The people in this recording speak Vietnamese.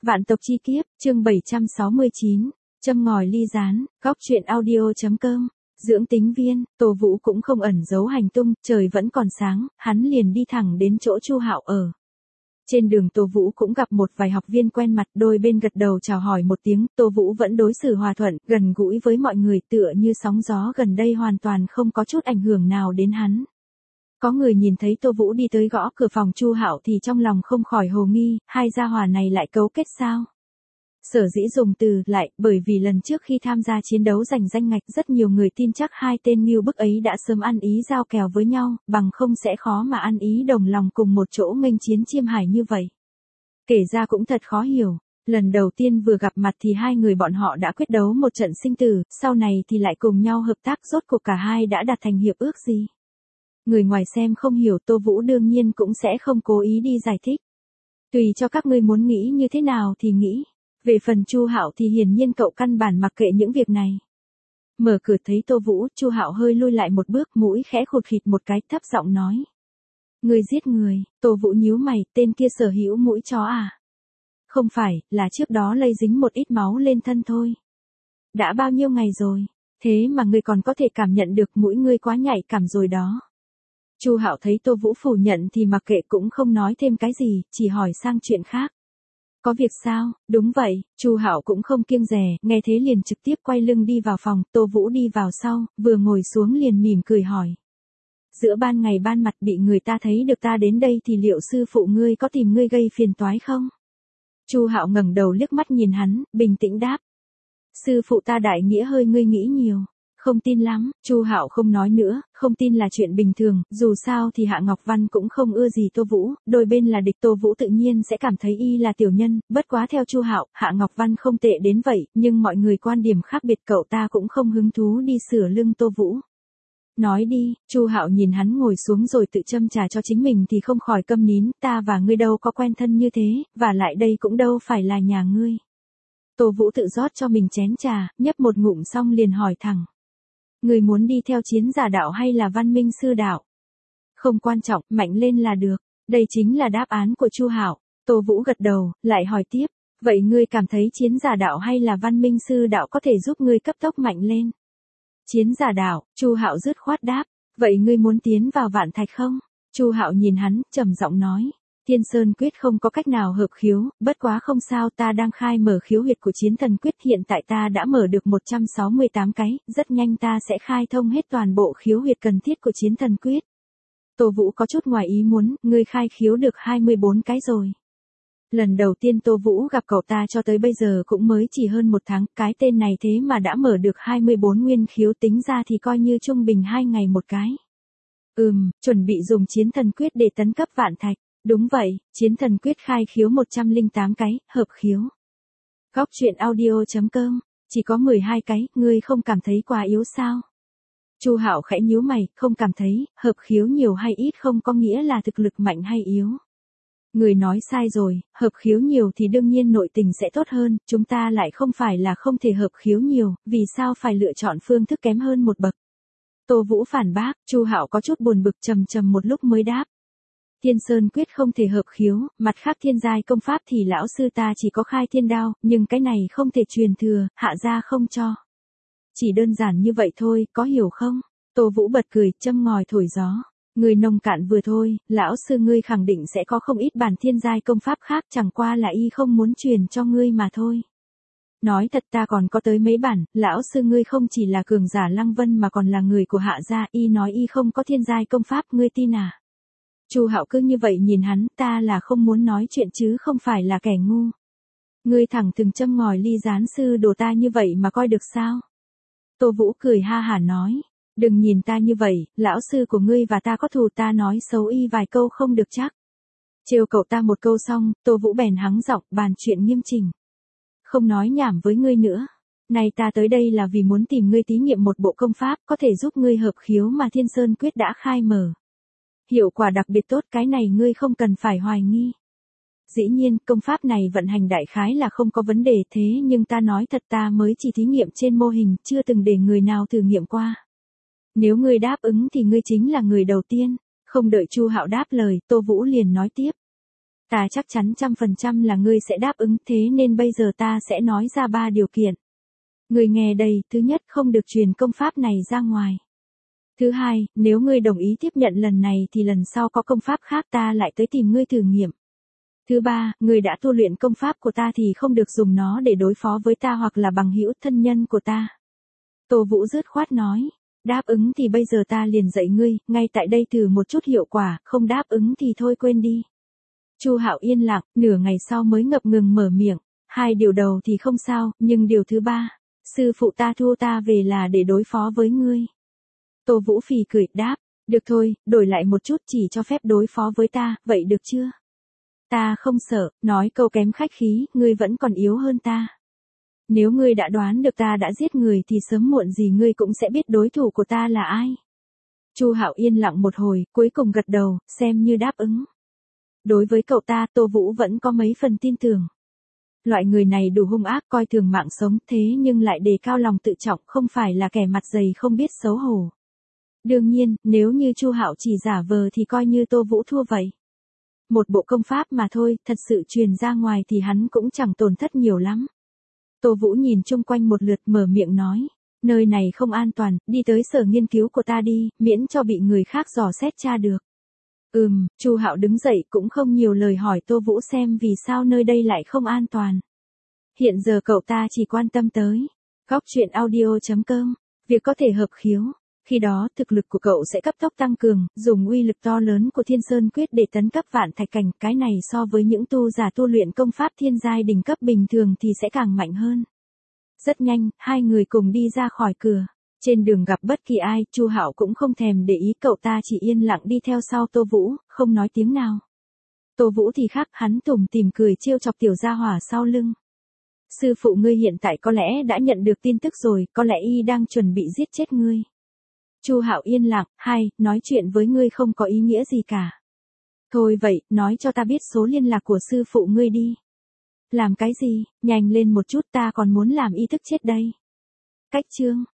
Vạn tộc chi kiếp, chương 769, châm ngòi ly gián, góc truyện audio.com. Dưỡng tính viên, Tô Vũ cũng không ẩn giấu hành tung, trời vẫn còn sáng, hắn liền đi thẳng đến chỗ Chu Hạo ở. Trên đường Tô Vũ cũng gặp một vài học viên quen mặt, đôi bên gật đầu chào hỏi một tiếng, Tô Vũ vẫn đối xử hòa thuận, gần gũi với mọi người, tựa như sóng gió gần đây hoàn toàn không có chút ảnh hưởng nào đến hắn. Có người nhìn thấy Tô Vũ đi tới gõ cửa phòng Chu Hạo thì trong lòng không khỏi hồ nghi, hai gia hỏa này lại cấu kết sao? Sở dĩ dùng từ lại, bởi vì lần trước khi tham gia chiến đấu giành danh ngạch, rất nhiều người tin chắc hai tên Ngưu Bức ấy đã sớm ăn ý giao kèo với nhau, bằng không sẽ khó mà ăn ý đồng lòng cùng một chỗ nghênh chiến Chiêm Hải như vậy. Kể ra cũng thật khó hiểu, lần đầu tiên vừa gặp mặt thì hai người bọn họ đã quyết đấu một trận sinh tử, sau này thì lại cùng nhau hợp tác, rốt cuộc cả hai đã đạt thành hiệp ước gì? Người ngoài xem không hiểu, Tô Vũ đương nhiên cũng sẽ không cố ý đi giải thích. Tùy cho các ngươi muốn nghĩ như thế nào thì nghĩ. Về phần Chu Hạo thì hiển nhiên cậu căn bản mặc kệ những việc này. Mở cửa thấy Tô Vũ, Chu Hạo hơi lui lại một bước, mũi khẽ khụt khịt một cái, thấp giọng nói: "Ngươi giết người." Tô Vũ nhíu mày, tên kia sở hữu mũi chó à? Không phải, là trước đó lây dính một ít máu lên thân thôi. Đã bao nhiêu ngày rồi, thế mà ngươi còn có thể cảm nhận được, mũi ngươi quá nhạy cảm rồi đó. Chu Hạo thấy Tô Vũ phủ nhận thì mặc kệ, cũng không nói thêm cái gì, chỉ hỏi sang chuyện khác. Có việc sao? Đúng vậy, Chu Hạo cũng không kiêng dè, nghe thế liền trực tiếp quay lưng đi vào phòng, Tô Vũ đi vào sau, vừa ngồi xuống liền mỉm cười hỏi: "Giữa ban ngày ban mặt bị người ta thấy được ta đến đây thì liệu sư phụ ngươi có tìm ngươi gây phiền toái không?" Chu Hạo ngẩng đầu liếc mắt nhìn hắn, bình tĩnh đáp: "Sư phụ ta đại nghĩa hơi ngươi nghĩ nhiều. Không tin lắm." Chu Hạo không nói nữa, không tin là chuyện bình thường, dù sao thì Hạ Ngọc Văn cũng không ưa gì Tô Vũ, đôi bên là địch, Tô Vũ tự nhiên sẽ cảm thấy y là tiểu nhân, bất quá theo Chu Hạo, Hạ Ngọc Văn không tệ đến vậy, nhưng mọi người quan điểm khác biệt, cậu ta cũng không hứng thú đi sửa lưng Tô Vũ. "Nói đi." Chu Hạo nhìn hắn ngồi xuống rồi tự châm trà cho chính mình thì không khỏi câm nín, "Ta và ngươi đâu có quen thân như thế, và lại đây cũng đâu phải là nhà ngươi." Tô Vũ tự rót cho mình chén trà, nhấp một ngụm xong liền hỏi thẳng: "Người muốn đi theo Chiến Giả đạo hay là Văn Minh Sư đạo?" "Không quan trọng, mạnh lên là được." Đây chính là đáp án của Chu Hạo. Tô Vũ gật đầu, lại hỏi tiếp: "Vậy ngươi cảm thấy Chiến Giả đạo hay là Văn Minh Sư đạo có thể giúp ngươi cấp tốc mạnh lên?" "Chiến Giả đạo." Chu Hạo dứt khoát đáp. "Vậy ngươi muốn tiến vào Vạn Thạch không?" Chu Hạo nhìn hắn, trầm giọng nói: "Thiên Sơn quyết không có cách nào hợp khiếu, bất quá không sao, ta đang khai mở khiếu huyệt của Chiến Thần quyết, hiện tại ta đã mở được 168 cái, rất nhanh ta sẽ khai thông hết toàn bộ khiếu huyệt cần thiết của Chiến Thần quyết." Tô Vũ có chút ngoài ý muốn, ngươi khai khiếu được 24 cái rồi. Lần đầu tiên Tô Vũ gặp cậu ta cho tới bây giờ cũng mới chỉ hơn một tháng, cái tên này thế mà đã mở được 24 nguyên khiếu, tính ra thì coi như trung bình 2 ngày một cái. Chuẩn bị dùng Chiến Thần quyết để tấn cấp Vạn Thạch. Đúng vậy, Chiến Thần quyết khai khiếu 108 cái, hợp khiếu. Góc truyện audio.com, chỉ có 12 cái, ngươi không cảm thấy quá yếu sao? Chu Hạo khẽ nhíu mày, không cảm thấy, hợp khiếu nhiều hay ít không có nghĩa là thực lực mạnh hay yếu. Người nói sai rồi, hợp khiếu nhiều thì đương nhiên nội tình sẽ tốt hơn, chúng ta lại không phải là không thể hợp khiếu nhiều, vì sao phải lựa chọn phương thức kém hơn một bậc? Tô Vũ phản bác. Chu Hạo có chút buồn bực, trầm trầm một lúc mới đáp: "Thiên Sơn quyết không thể hợp khiếu, mặt khác thiên giai công pháp thì lão sư ta chỉ có khai thiên đao, nhưng cái này không thể truyền thừa, Hạ gia không cho." "Chỉ đơn giản như vậy thôi, có hiểu không?" Tô Vũ bật cười, châm ngòi thổi gió: "Người nông cạn vừa thôi, lão sư ngươi khẳng định sẽ có không ít bản thiên giai công pháp khác, chẳng qua là y không muốn truyền cho ngươi mà thôi. Nói thật, ta còn có tới mấy bản, lão sư ngươi không chỉ là cường giả Lăng Vân mà còn là người của Hạ gia, y nói y không có thiên giai công pháp, ngươi tin à?" Chu Hạo cứ như vậy nhìn hắn, "Ta là không muốn nói chuyện chứ không phải là kẻ ngu. Ngươi thẳng thừng châm ngòi ly gián sư đồ ta như vậy mà coi được sao?" Tô Vũ cười ha hả nói: "Đừng nhìn ta như vậy, lão sư của ngươi và ta có thù, ta nói xấu y vài câu không được chắc." Trêu cậu ta một câu xong, Tô Vũ bèn hắng giọng, bàn chuyện nghiêm chỉnh: "Không nói nhảm với ngươi nữa. Này ta tới đây là vì muốn tìm ngươi thí nghiệm một bộ công pháp có thể giúp ngươi hợp khiếu mà Thiên Sơn quyết đã khai mở. Hiệu quả đặc biệt tốt, cái này ngươi không cần phải hoài nghi. Dĩ nhiên, công pháp này vận hành đại khái là không có vấn đề, thế nhưng ta nói thật, ta mới chỉ thí nghiệm trên mô hình, chưa từng để người nào thử nghiệm qua. Nếu ngươi đáp ứng thì ngươi chính là người đầu tiên." Không đợi Chu Hạo đáp lời, Tô Vũ liền nói tiếp: Ta chắc chắn 100% là ngươi sẽ đáp ứng, thế nên bây giờ ta sẽ nói ra 3 điều kiện. Ngươi nghe đây, thứ nhất, không được truyền công pháp này ra ngoài. Thứ hai, nếu ngươi đồng ý tiếp nhận lần này thì lần sau có công pháp khác ta lại tới tìm ngươi thử nghiệm. Thứ ba, ngươi đã tu luyện công pháp của ta thì không được dùng nó để đối phó với ta hoặc là bằng hữu thân nhân của ta. Tô Vũ dứt khoát nói, đáp ứng thì bây giờ ta liền dạy ngươi, ngay tại đây thử một chút hiệu quả, không đáp ứng thì thôi quên đi. Chu Hạo yên lặng, nửa ngày sau mới ngập ngừng mở miệng, 2 điều đầu thì không sao, nhưng điều thứ 3, sư phụ ta thua ta về là để đối phó với ngươi. Tô Vũ phì cười đáp, được thôi, đổi lại một chút, chỉ cho phép đối phó với ta, vậy được chưa? Ta không sợ, nói câu kém khách khí, ngươi vẫn còn yếu hơn ta. Nếu ngươi đã đoán được ta đã giết người thì sớm muộn gì ngươi cũng sẽ biết đối thủ của ta là ai. Chu Hạo yên lặng một hồi, cuối cùng gật đầu, xem như đáp ứng. Đối với cậu ta, Tô Vũ vẫn có mấy phần tin tưởng. Loại người này đủ hung ác, coi thường mạng sống, thế nhưng lại đề cao lòng tự trọng, không phải là kẻ mặt dày không biết xấu hổ. Đương nhiên, nếu như Chu Hạo chỉ giả vờ thì coi như Tô Vũ thua vậy. Một bộ công pháp mà thôi, thật sự truyền ra ngoài thì hắn cũng chẳng tổn thất nhiều lắm. Tô Vũ nhìn chung quanh một lượt mở miệng nói, nơi này không an toàn, đi tới sở nghiên cứu của ta đi, miễn cho bị người khác dò xét tra được. Chu Hạo đứng dậy cũng không nhiều lời hỏi Tô Vũ xem vì sao nơi đây lại không an toàn. Hiện giờ cậu ta chỉ quan tâm tới góc truyện audio.com, việc có thể hợp khiếu. Khi đó thực lực của cậu sẽ cấp tốc tăng cường, dùng uy lực to lớn của Thiên Sơn Quyết để tấn cấp vạn thạch cảnh, cái này so với những tu giả tu luyện công pháp thiên giai đỉnh cấp bình thường thì sẽ càng mạnh hơn. Rất nhanh, 2 người cùng đi ra khỏi cửa. Trên đường gặp bất kỳ ai, Chu Hạo cũng không thèm để ý, cậu ta chỉ yên lặng đi theo sau Tô Vũ, không nói tiếng nào. Tô Vũ thì khác, hắn tủm tỉm cười trêu chọc tiểu gia hỏa sau lưng. Sư phụ ngươi hiện tại có lẽ đã nhận được tin tức rồi, có lẽ y đang chuẩn bị giết chết ngươi. Chu Hạo yên lặng, nói chuyện với ngươi không có ý nghĩa gì cả. Thôi vậy, nói cho ta biết số liên lạc của sư phụ ngươi đi. Làm cái gì, nhanh lên một chút, ta còn muốn làm y thức chết đây. Cách chương